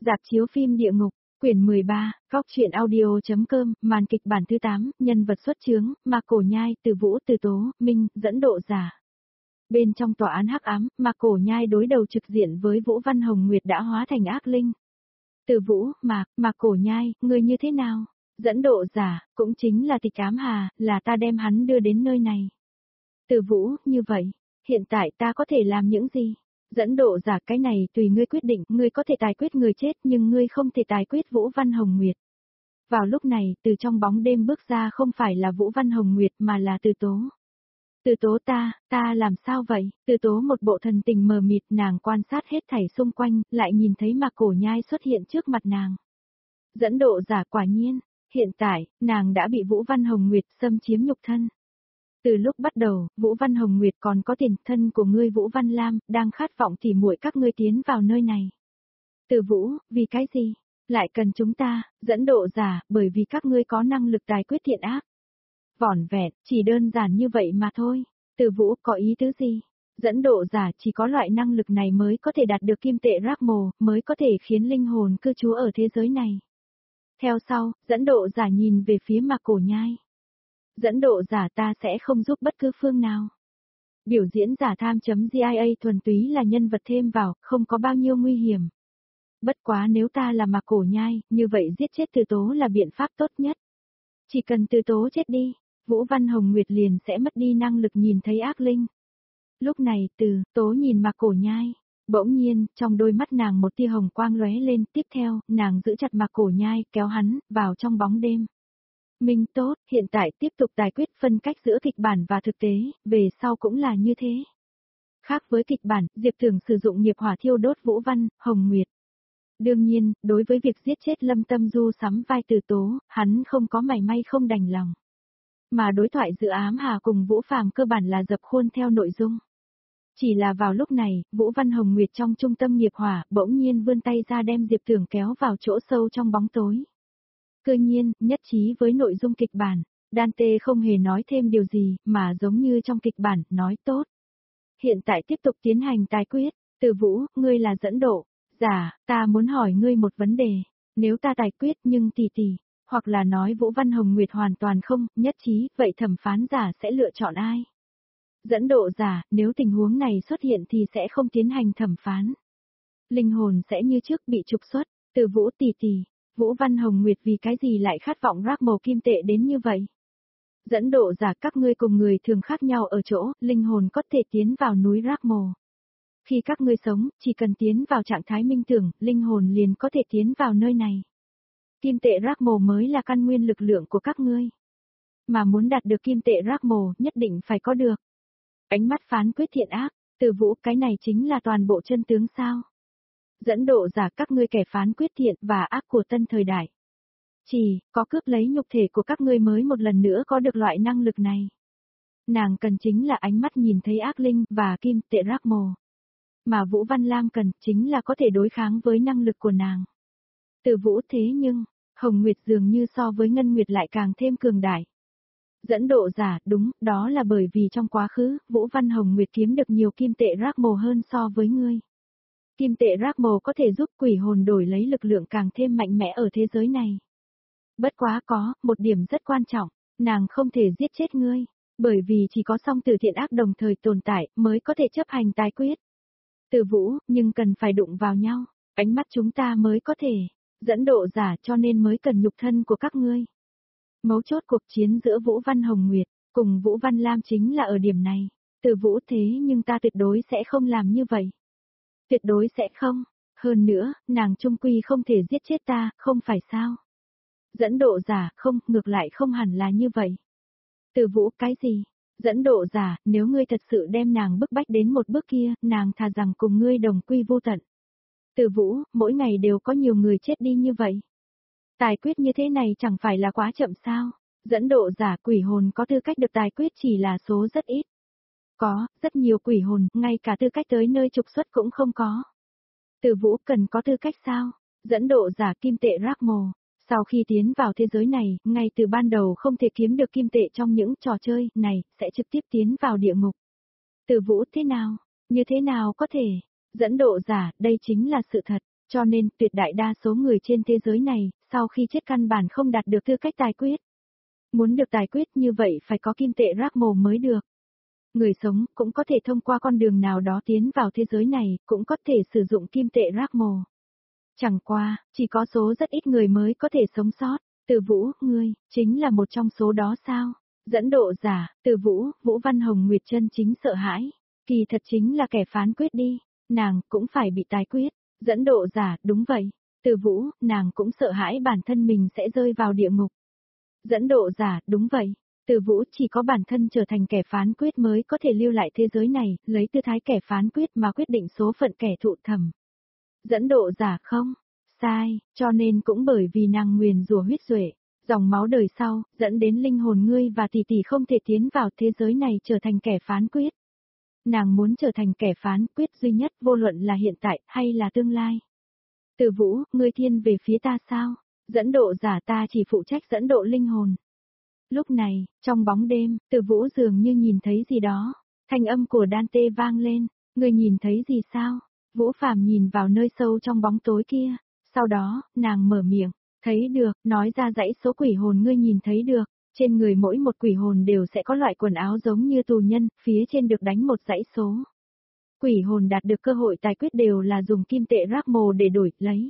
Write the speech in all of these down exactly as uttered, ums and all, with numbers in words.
Rạp chiếu phim Địa Ngục, quyển mười ba, góc truyện audio.com, màn kịch bản thứ tám, nhân vật xuất chướng, Ma Cổ Nhai, Từ Vũ, Từ Tố, Minh, dẫn độ giả. Bên trong tòa án hắc ám, Ma Cổ Nhai đối đầu trực diện với Vũ Văn Hồng Nguyệt đã hóa thành ác linh. Từ Vũ, Mạc, Ma Cổ Nhai, ngươi như thế nào? Dẫn độ giả, cũng chính là Tịch Ám Hà, là ta đem hắn đưa đến nơi này. Từ Vũ, như vậy, hiện tại ta có thể làm những gì? Dẫn độ giả, cái này tùy ngươi quyết định, ngươi có thể tài quyết người chết nhưng ngươi không thể tài quyết Vũ Văn Hồng Nguyệt. Vào lúc này, từ trong bóng đêm bước ra không phải là Vũ Văn Hồng Nguyệt mà là Từ Tố. Từ Tố ta, ta làm sao vậy? Từ Tố một bộ thần tình mờ mịt, nàng quan sát hết thảy xung quanh, lại nhìn thấy Ma Cổ Nhai xuất hiện trước mặt nàng. Dẫn độ giả, quả nhiên, hiện tại, nàng đã bị Vũ Văn Hồng Nguyệt xâm chiếm nhục thân. Từ lúc bắt đầu, Vũ Văn Hồng Nguyệt còn có tiền thân của ngươi Vũ Văn Lam, đang khát vọng tỉ muội các ngươi tiến vào nơi này. Từ Vũ, vì cái gì? Lại cần chúng ta, dẫn độ giả, bởi vì các ngươi có năng lực tài quyết thiện ác. Vỏn vẹn, chỉ đơn giản như vậy mà thôi. Từ Vũ, có ý tứ gì? Dẫn độ giả, chỉ có loại năng lực này mới có thể đạt được kim tệ rác mồ, mới có thể khiến linh hồn cư trú ở thế giới này. Theo sau, dẫn độ giả nhìn về phía Ma Cổ Nhai. Dẫn độ giả, ta sẽ không giúp bất cứ phương nào. Biểu diễn giả tham.gia thuần túy là nhân vật thêm vào, không có bao nhiêu nguy hiểm. Bất quá nếu ta là Ma Cổ Nhai, như vậy giết chết Từ Tố là biện pháp tốt nhất. Chỉ cần Từ Tố chết đi, Vũ Văn Hồng Nguyệt liền sẽ mất đi năng lực nhìn thấy ác linh. Lúc này, Từ Tố nhìn Ma Cổ Nhai. Bỗng nhiên, trong đôi mắt nàng một tia hồng quang lóe lên, tiếp theo, nàng giữ chặt Ma Cổ Nhai, kéo hắn vào trong bóng đêm. Minh tốt, hiện tại tiếp tục tài quyết phân cách giữa kịch bản và thực tế, về sau cũng là như thế. Khác với kịch bản, Diệp Thường sử dụng nghiệp hỏa thiêu đốt Vũ Văn, Hồng Nguyệt. Đương nhiên, đối với việc giết chết Lâm Tâm Du sắm vai Từ Tố, hắn không có mảy may không đành lòng. Mà đối thoại giữa Ám Hà cùng Vũ Phàm cơ bản là dập khuôn theo nội dung. Chỉ là vào lúc này, Vũ Văn Hồng Nguyệt trong trung tâm nghiệp hỏa bỗng nhiên vươn tay ra đem Diệp Thường kéo vào chỗ sâu trong bóng tối. Cơ nhiên, nhất trí với nội dung kịch bản, Dante không hề nói thêm điều gì, mà giống như trong kịch bản, nói tốt. Hiện tại tiếp tục tiến hành tài quyết, Từ Vũ, ngươi là dẫn độ, giả, ta muốn hỏi ngươi một vấn đề, nếu ta tài quyết nhưng tỷ tỷ, hoặc là nói Vũ Văn Hồng Nguyệt hoàn toàn không, nhất trí, vậy thẩm phán giả sẽ lựa chọn ai? Dẫn độ giả, nếu tình huống này xuất hiện thì sẽ không tiến hành thẩm phán. Linh hồn sẽ như trước bị trục xuất, Từ Vũ tỷ tỷ. Vũ Văn Hồng Nguyệt vì cái gì lại khát vọng rác mồ kim tệ đến như vậy? Dẫn độ giả, các ngươi cùng người thường khác nhau ở chỗ, linh hồn có thể tiến vào núi rác mồ. Khi các ngươi sống, chỉ cần tiến vào trạng thái minh tưởng, linh hồn liền có thể tiến vào nơi này. Kim tệ rác mồ mới là căn nguyên lực lượng của các ngươi. Mà muốn đạt được kim tệ rác mồ, nhất định phải có được. Ánh mắt phán quyết thiện ác, Từ Vũ, cái này chính là toàn bộ chân tướng sao? Dẫn độ giả, các ngươi kẻ phán quyết thiện và ác của tân thời đại. Chỉ, có cướp lấy nhục thể của các ngươi mới một lần nữa có được loại năng lực này. Nàng cần chính là ánh mắt nhìn thấy ác linh và kim tệ rác mồ. Mà Vũ Văn Lam cần chính là có thể đối kháng với năng lực của nàng. Từ Vũ, thế nhưng, Hồng Nguyệt dường như so với Ngân Nguyệt lại càng thêm cường đại. Dẫn độ giả, đúng, đó là bởi vì trong quá khứ, Vũ Văn Hồng Nguyệt kiếm được nhiều kim tệ rác mồ hơn so với ngươi. Kim tệ rác mồ có thể giúp quỷ hồn đổi lấy lực lượng càng thêm mạnh mẽ ở thế giới này. Bất quá có, một điểm rất quan trọng, nàng không thể giết chết ngươi, bởi vì chỉ có song tử thiện ác đồng thời tồn tại mới có thể chấp hành tài quyết. Từ Vũ, nhưng cần phải đụng vào nhau, ánh mắt chúng ta mới có thể, dẫn độ giả, cho nên mới cần nhục thân của các ngươi. Mấu chốt cuộc chiến giữa Vũ Văn Hồng Nguyệt, cùng Vũ Văn Lam chính là ở điểm này. Từ Vũ, thế nhưng ta tuyệt đối sẽ không làm như vậy. Tuyệt đối sẽ không, hơn nữa, nàng trung quy không thể giết chết ta, không phải sao? Dẫn độ giả, không, ngược lại không hẳn là như vậy. Từ Vũ, cái gì? Dẫn độ giả, nếu ngươi thật sự đem nàng bức bách đến một bước kia, nàng thà rằng cùng ngươi đồng quy vô tận. Từ Vũ, mỗi ngày đều có nhiều người chết đi như vậy. Tài quyết như thế này chẳng phải là quá chậm sao? Dẫn độ giả, quỷ hồn có tư cách được tài quyết chỉ là số rất ít. Có, rất nhiều quỷ hồn, ngay cả tư cách tới nơi trục xuất cũng không có. Từ Vũ, cần có tư cách sao? Dẫn độ giả, kim tệ rác mồ. Sau khi tiến vào thế giới này, ngay từ ban đầu không thể kiếm được kim tệ trong những trò chơi này, sẽ trực tiếp tiến vào địa ngục. Từ Vũ, thế nào? Như thế nào có thể? Dẫn độ giả, đây chính là sự thật. Cho nên, tuyệt đại đa số người trên thế giới này, sau khi chết căn bản không đạt được tư cách tài quyết. Muốn được tài quyết như vậy phải có kim tệ rác mồ mới được. Người sống cũng có thể thông qua con đường nào đó tiến vào thế giới này, cũng có thể sử dụng kim tệ rác mồ. Chẳng qua, chỉ có số rất ít người mới có thể sống sót. Từ Vũ, ngươi, chính là một trong số đó sao? Dẫn độ giả, Từ Vũ, Vũ Văn Hồng Nguyệt chân chính sợ hãi. Kỳ thật chính là kẻ phán quyết đi, nàng cũng phải bị tài quyết. Dẫn độ giả, đúng vậy. Từ Vũ, nàng cũng sợ hãi bản thân mình sẽ rơi vào địa ngục. Dẫn độ giả, đúng vậy. Từ Vũ chỉ có bản thân trở thành kẻ phán quyết mới có thể lưu lại thế giới này, lấy tư thái kẻ phán quyết mà quyết định số phận kẻ thụ thẩm. Dẫn độ giả không? Sai, cho nên cũng bởi vì nàng nguyền rủa huyết duệ, dòng máu đời sau, dẫn đến linh hồn ngươi và tỷ tỷ không thể tiến vào thế giới này trở thành kẻ phán quyết. Nàng muốn trở thành kẻ phán quyết duy nhất vô luận là hiện tại hay là tương lai. Từ Vũ, ngươi thiên về phía ta sao? Dẫn độ giả ta chỉ phụ trách dẫn độ linh hồn. Lúc này, trong bóng đêm, Từ Vũ dường như nhìn thấy gì đó. Thanh âm của Dante vang lên, ngươi nhìn thấy gì sao? Vũ Phàm nhìn vào nơi sâu trong bóng tối kia. Sau đó, nàng mở miệng, thấy được, nói ra dãy số quỷ hồn ngươi nhìn thấy được. Trên người mỗi một quỷ hồn đều sẽ có loại quần áo giống như tù nhân, phía trên được đánh một dãy số. Quỷ hồn đạt được cơ hội tài quyết đều là dùng kim tệ rác mồ để đổi, lấy.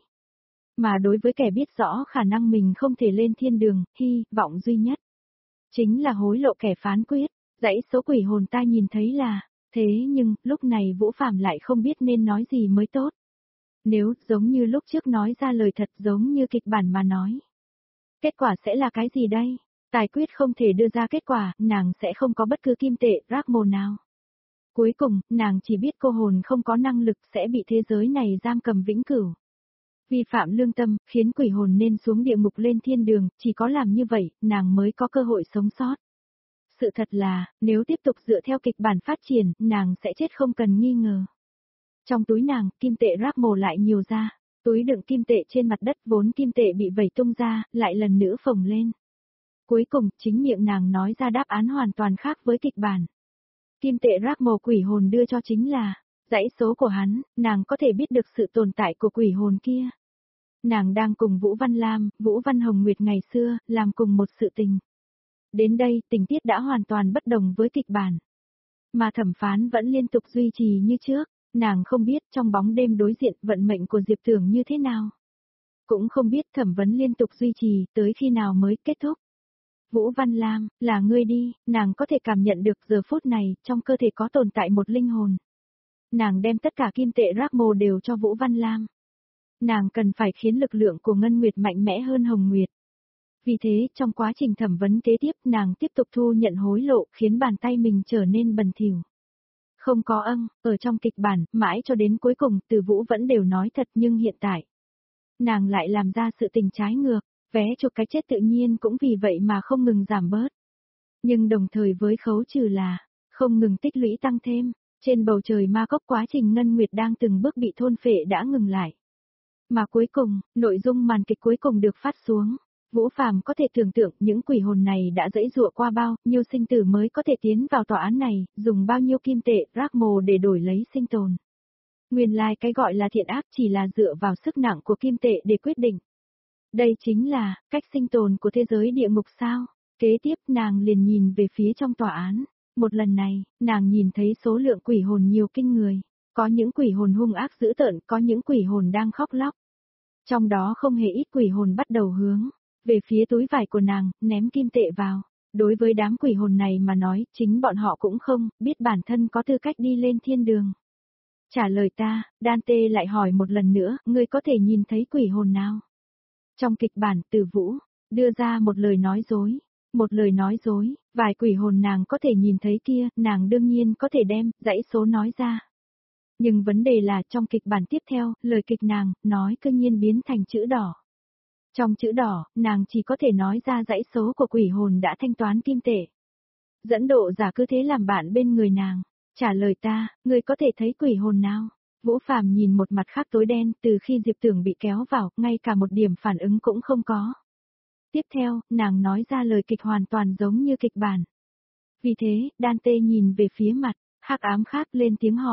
Mà đối với kẻ biết rõ khả năng mình không thể lên thiên đường, hy vọng duy nhất chính là hối lộ kẻ phán quyết, dãy số quỷ hồn ta nhìn thấy là, thế nhưng, lúc này Vũ Phàm lại không biết nên nói gì mới tốt. Nếu, giống như lúc trước nói ra lời thật giống như kịch bản mà nói. Kết quả sẽ là cái gì đây? Tài quyết không thể đưa ra kết quả, nàng sẽ không có bất cứ kim tệ, rác mồ nào. Cuối cùng, nàng chỉ biết cô hồn không có năng lực sẽ bị thế giới này giam cầm vĩnh cửu. Vi phạm lương tâm, khiến quỷ hồn nên xuống địa ngục lên thiên đường, chỉ có làm như vậy, nàng mới có cơ hội sống sót. Sự thật là, nếu tiếp tục dựa theo kịch bản phát triển, nàng sẽ chết không cần nghi ngờ. Trong túi nàng, kim tệ rác mồ lại nhiều ra, túi đựng kim tệ trên mặt đất vốn kim tệ bị vẩy tung ra, lại lần nữa phồng lên. Cuối cùng, chính miệng nàng nói ra đáp án hoàn toàn khác với kịch bản. Kim tệ rác mồ quỷ hồn đưa cho chính là, dãy số của hắn, nàng có thể biết được sự tồn tại của quỷ hồn kia. Nàng đang cùng Vũ Văn Lam, Vũ Văn Hồng Nguyệt ngày xưa, làm cùng một sự tình. Đến đây, tình tiết đã hoàn toàn bất đồng với kịch bản. Mà thẩm phán vẫn liên tục duy trì như trước, nàng không biết trong bóng đêm đối diện vận mệnh của Diệp Tưởng như thế nào. Cũng không biết thẩm vấn liên tục duy trì tới khi nào mới kết thúc. Vũ Văn Lam, là ngươi đi, nàng có thể cảm nhận được giờ phút này, trong cơ thể có tồn tại một linh hồn. Nàng đem tất cả kim tệ rác mồ đều cho Vũ Văn Lam. Nàng cần phải khiến lực lượng của Ngân Nguyệt mạnh mẽ hơn Hồng Nguyệt. Vì thế, trong quá trình thẩm vấn kế tiếp, nàng tiếp tục thu nhận hối lộ, khiến bàn tay mình trở nên bẩn thỉu. Không có âng, ở trong kịch bản, mãi cho đến cuối cùng, Từ Vũ vẫn đều nói thật nhưng hiện tại. Nàng lại làm ra sự tình trái ngược, vé chụp cái chết tự nhiên cũng vì vậy mà không ngừng giảm bớt. Nhưng đồng thời với khấu trừ là, không ngừng tích lũy tăng thêm, trên bầu trời ma cốc quá trình Ngân Nguyệt đang từng bước bị thôn phệ đã ngừng lại. Mà cuối cùng, nội dung màn kịch cuối cùng được phát xuống. Vũ Phàm có thể tưởng tượng những quỷ hồn này đã dẫy dụa qua bao nhiêu sinh tử mới có thể tiến vào tòa án này, dùng bao nhiêu kim tệ, rác mồ để đổi lấy sinh tồn. Nguyên lai like cái gọi là thiện ác chỉ là dựa vào sức nặng của kim tệ để quyết định. Đây chính là, cách sinh tồn của thế giới địa ngục sao? Kế tiếp nàng liền nhìn về phía trong tòa án. Một lần này, nàng nhìn thấy số lượng quỷ hồn nhiều kinh người. Có những quỷ hồn hung ác dữ tợn, có những quỷ hồn đang khóc lóc. Trong đó không hề ít quỷ hồn bắt đầu hướng về phía túi vải của nàng, ném kim tệ vào. Đối với đám quỷ hồn này mà nói, chính bọn họ cũng không biết bản thân có tư cách đi lên thiên đường. Trả lời ta, Dante lại hỏi một lần nữa, ngươi có thể nhìn thấy quỷ hồn nào? Trong kịch bản, Từ Vũ đưa ra một lời nói dối. Một lời nói dối, vài quỷ hồn nàng có thể nhìn thấy kia, nàng đương nhiên có thể đem dãy số nói ra. Nhưng vấn đề là trong kịch bản tiếp theo, lời kịch nàng, nói cương nhiên biến thành chữ đỏ. Trong chữ đỏ, nàng chỉ có thể nói ra dãy số của quỷ hồn đã thanh toán kim tệ. Dẫn độ giả cứ thế làm bạn bên người nàng. Trả lời ta, ngươi có thể thấy quỷ hồn nào? Vũ Phàm nhìn một mặt khác tối đen, từ khi Diệp Tưởng bị kéo vào, ngay cả một điểm phản ứng cũng không có. Tiếp theo, nàng nói ra lời kịch hoàn toàn giống như kịch bản. Vì thế, Dante nhìn về phía mặt, hắc ám khác lên tiếng hỏi.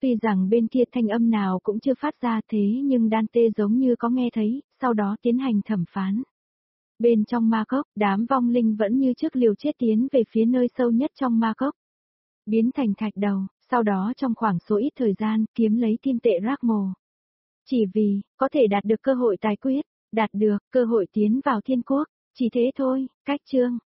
Tuy rằng bên kia thanh âm nào cũng chưa phát ra thế nhưng Dante giống như có nghe thấy, sau đó tiến hành thẩm phán. Bên trong ma cốc, đám vong linh vẫn như trước liều chết tiến về phía nơi sâu nhất trong ma cốc. Biến thành thạch đầu, sau đó trong khoảng số ít thời gian kiếm lấy kim tệ rác mồ. Chỉ vì, có thể đạt được cơ hội tài quyết, đạt được cơ hội tiến vào thiên quốc, chỉ thế thôi, cách chương.